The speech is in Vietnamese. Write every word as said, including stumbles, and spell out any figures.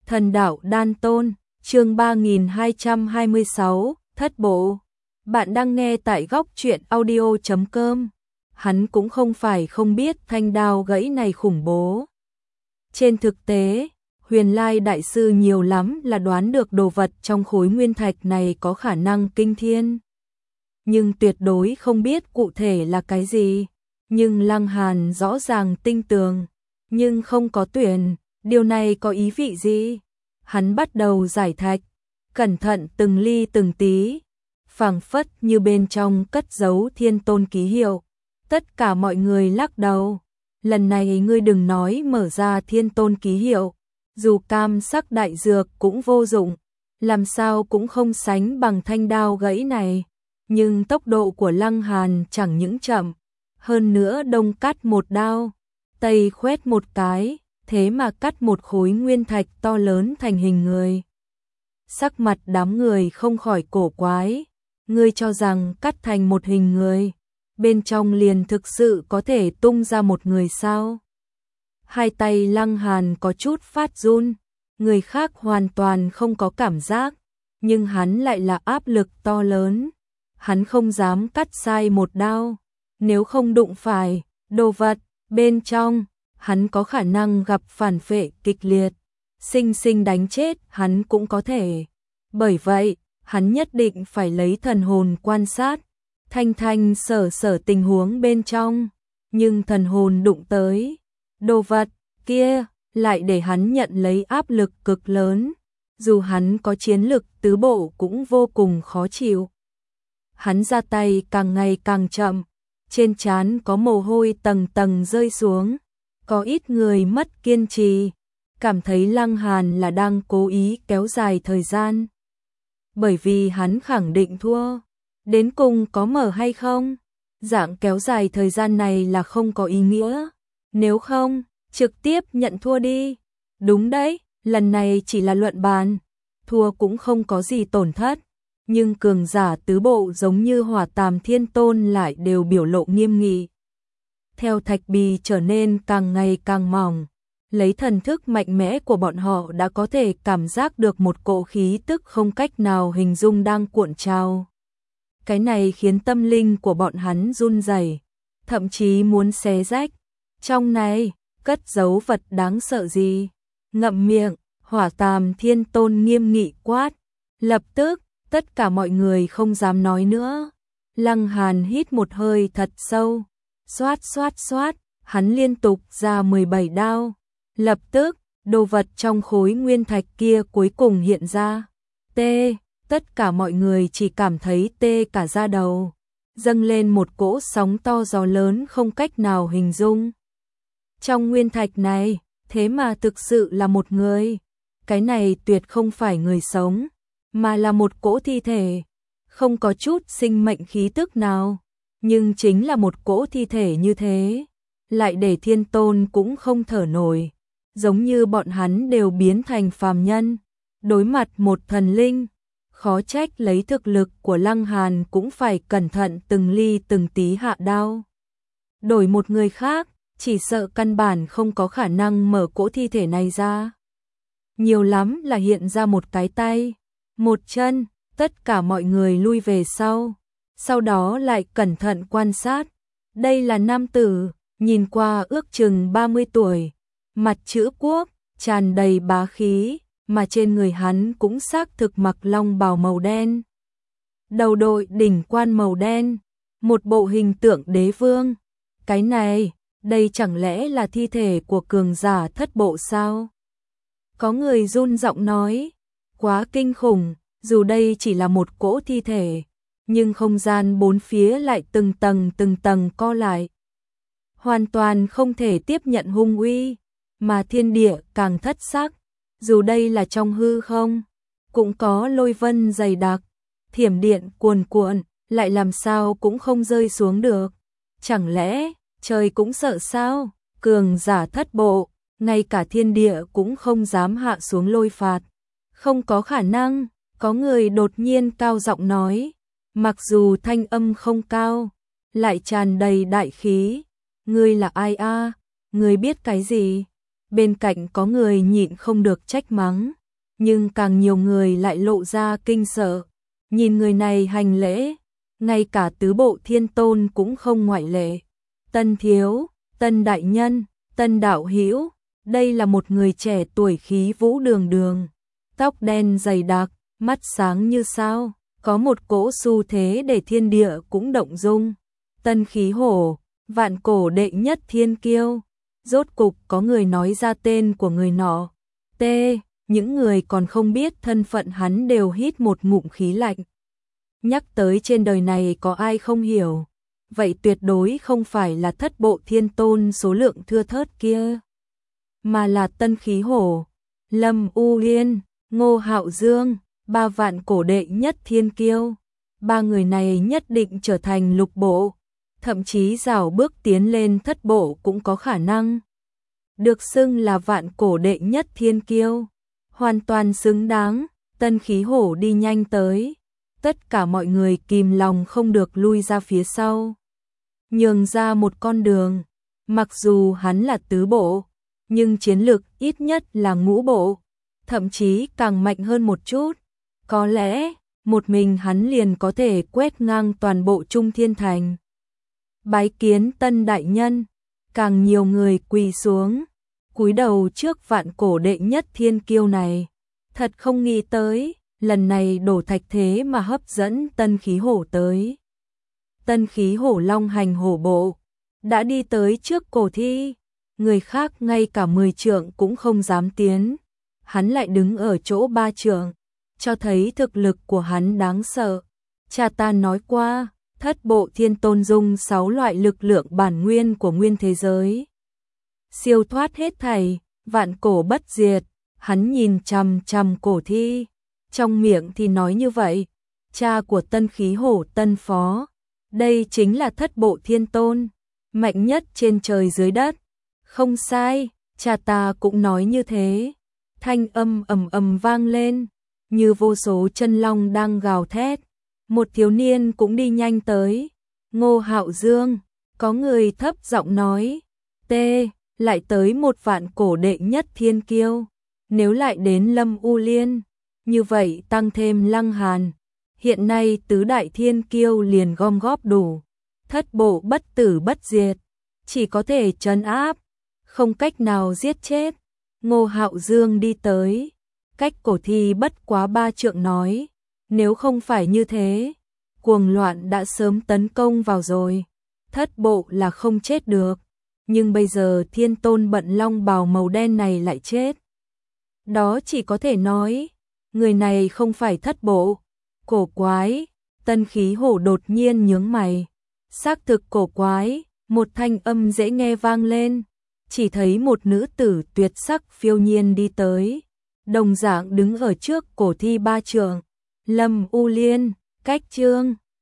Thần đạo đan tôn, chương ba nghìn hai trăm hai mươi sáu, thất bộ. Bạn đang nghe tại góc truyện audio chấm com. Hắn cũng không phải không biết thanh đao gãy này khủng bố. Trên thực tế, Huyền Lai đại sư nhiều lắm là đoán được đồ vật trong khối nguyên thạch này có khả năng kinh thiên. Nhưng tuyệt đối không biết cụ thể là cái gì. Nhưng Lăng Hàn rõ ràng tinh tường, nhưng không có tuyển. Điều này có ý vị gì? Hắn bắt đầu giải thạch, cẩn thận từng ly từng tí, phảng phất như bên trong cất giấu thiên tôn ký hiệu. Tất cả mọi người lắc đầu. Lần này ngươi đừng nói mở ra thiên tôn ký hiệu, dù cam sắc đại dược cũng vô dụng, làm sao cũng không sánh bằng thanh đao gãy này. Nhưng tốc độ của Lăng Hàn chẳng những chậm, hơn nữa đông cắt một đao, tây khoét một cái, thế mà cắt một khối nguyên thạch to lớn thành hình người. Sắc mặt đám người không khỏi cổ quái, ngươi cho rằng cắt thành một hình người, bên trong liền thực sự có thể tung ra một người sao? Hai tay Lăng Hàn có chút phát run, người khác hoàn toàn không có cảm giác, nhưng hắn lại là áp lực to lớn. Hắn không dám cắt sai một đao, nếu không đụng phải đồ vật bên trong, hắn có khả năng gặp phản phệ kịch liệt, sinh sinh đánh chết hắn cũng có thể. Bởi vậy, hắn nhất định phải lấy thần hồn quan sát, thanh thanh sở sở tình huống bên trong, nhưng thần hồn đụng tới đồ vật kia lại để hắn nhận lấy áp lực cực lớn, dù hắn có chiến lực tứ bộ cũng vô cùng khó chịu. Hắn ra tay càng ngày càng chậm, trên trán có mồ hôi tầng tầng rơi xuống, có ít người mất kiên trì, cảm thấy Lăng Hàn là đang cố ý kéo dài thời gian. Bởi vì hắn khẳng định thua, đến cùng có mở hay không, dạng kéo dài thời gian này là không có ý nghĩa, nếu không, trực tiếp nhận thua đi. Đúng đấy, lần này chỉ là luận bàn, thua cũng không có gì tổn thất. Nhưng cường giả tứ bộ giống như Hỏa Tàm Thiên Tôn lại đều biểu lộ nghiêm nghị. Theo thạch bì trở nên càng ngày càng mỏng, lấy thần thức mạnh mẽ của bọn họ đã có thể cảm giác được một cỗ khí tức không cách nào hình dung đang cuộn trào. Cái này khiến tâm linh của bọn hắn run rẩy, thậm chí muốn xé rách. Trong này, cất giấu vật đáng sợ gì? Ngậm miệng, Hỏa Tàm Thiên Tôn nghiêm nghị quát. Lập tức, tất cả mọi người không dám nói nữa. Lăng Hàn hít một hơi thật sâu, xoát xoát xoát, hắn liên tục ra mười bảy đao. Lập tức, đồ vật trong khối nguyên thạch kia cuối cùng hiện ra. Tê, tất cả mọi người chỉ cảm thấy tê cả da đầu, dâng lên một cỗ sóng to gió lớn không cách nào hình dung. Trong nguyên thạch này, thế mà thực sự là một người. Cái này tuyệt không phải người sống, mà là một cỗ thi thể, không có chút sinh mệnh khí tức nào, nhưng chính là một cỗ thi thể như thế, lại để thiên tôn cũng không thở nổi, giống như bọn hắn đều biến thành phàm nhân, đối mặt một thần linh, khó trách lấy thực lực của Lăng Hàn cũng phải cẩn thận từng ly từng tí hạ đao. Đổi một người khác, chỉ sợ căn bản không có khả năng mở cỗ thi thể này ra. Nhiều lắm là hiện ra một cái tay, một chân, tất cả mọi người lui về sau, sau đó lại cẩn thận quan sát. Đây là nam tử, nhìn qua ước chừng ba mươi tuổi, mặt chữ quốc, tràn đầy bá khí, mà trên người hắn cũng xác thực mặc long bào màu đen. Đầu đội đỉnh quan màu đen, một bộ hình tượng đế vương. Cái này, đây chẳng lẽ là thi thể của cường giả thất bộ sao? Có người run giọng nói, quá kinh khủng, dù đây chỉ là một cỗ thi thể, nhưng không gian bốn phía lại từng tầng từng tầng co lại. Hoàn toàn không thể tiếp nhận hung uy, mà thiên địa càng thất sắc, dù đây là trong hư không, cũng có lôi vân dày đặc, thiểm điện cuồn cuộn, lại làm sao cũng không rơi xuống được. Chẳng lẽ, trời cũng sợ sao? Cường giả thất bộ, ngay cả thiên địa cũng không dám hạ xuống lôi phạt. Không có khả năng, có người đột nhiên cao giọng nói, mặc dù thanh âm không cao, lại tràn đầy đại khí. Ngươi là ai a? Ngươi biết cái gì? bên cạnh có người nhịn không được trách mắng, nhưng càng nhiều người lại lộ ra kinh sợ, nhìn người này hành lễ, ngay cả tứ bộ thiên tôn cũng không ngoại lệ. Tân thiếu, Tân đại nhân, Tân đạo hữu, đây là một người trẻ tuổi khí vũ đường đường, tóc đen dày đặc, mắt sáng như sao, có một cỗ xu thế để thiên địa cũng động dung. Tân khí hổ, vạn cổ đệ nhất thiên kiêu. Rốt cục có người nói ra tên của người nọ. T, những người còn không biết thân phận hắn đều hít một ngụm khí lạnh. Nhắc tới trên đời này có ai không hiểu, vậy tuyệt đối không phải là thất bộ thiên tôn số lượng thưa thớt kia, mà là Tân khí hổ, Lâm U Yên, Ngô Hạo Dương, ba vạn cổ đệ nhất thiên kiêu. Ba người này nhất định trở thành lục bộ, thậm chí rảo bước tiến lên thất bộ cũng có khả năng. Được xưng là vạn cổ đệ nhất thiên kiêu, hoàn toàn xứng đáng. Tân khí hổ đi nhanh tới, tất cả mọi người kìm lòng không được lui ra phía sau, nhường ra một con đường. Mặc dù hắn là tứ bộ, nhưng chiến lực ít nhất là ngũ bộ, thậm chí càng mạnh hơn một chút. Có lẽ, một mình hắn liền có thể quét ngang toàn bộ Trung Thiên Thành. Bái kiến Tân đại nhân, càng nhiều người quỳ xuống, cúi đầu trước vạn cổ đệ nhất thiên kiêu này. Thật không nghĩ tới, lần này đổ thạch thế mà hấp dẫn Tân khí hổ tới. Tân khí hổ long hành hổ bộ, đã đi tới trước cổ thi, người khác ngay cả mười trượng cũng không dám tiến. Hắn lại đứng ở chỗ ba trượng, cho thấy thực lực của hắn đáng sợ. Cha ta nói qua, thất bộ thiên tôn dung sáu loại lực lượng bản nguyên của nguyên thế giới, siêu thoát hết thảy, vạn cổ bất diệt. Hắn nhìn chằm chằm cổ thi, trong miệng thì nói như vậy. Cha của Tân khí hổ Tân phó, đây chính là thất bộ thiên tôn, mạnh nhất trên trời dưới đất. Không sai, cha ta cũng nói như thế. Thanh âm ầm ầm vang lên, như vô số chân long đang gào thét. Một thiếu niên cũng đi nhanh tới. Ngô Hạo Dương, có người thấp giọng nói. T, lại tới một vạn cổ đệ nhất thiên kiêu. Nếu lại đến Lâm U Liên, như vậy tăng thêm Lăng Hàn, hiện nay tứ đại thiên kiêu liền gom góp đủ. Thất bộ bất tử bất diệt, chỉ có thể trấn áp, không cách nào giết chết. Ngô Hạo Dương đi tới, cách cổ thi bất quá ba trượng nói, nếu không phải như thế, cuồng loạn đã sớm tấn công vào rồi. Thất bộ là không chết được, nhưng bây giờ thiên tôn bận long bào màu đen này lại chết. Đó chỉ có thể nói, người này không phải thất bộ. Cổ quái, Tân khí hổ đột nhiên nhướng mày. Xác thực cổ quái, một thanh âm dễ nghe vang lên. Chỉ thấy một nữ tử tuyệt sắc phiêu nhiên đi tới, đồng dạng đứng ở trước cổ thi ba trượng. Lâm U Liên, cách chương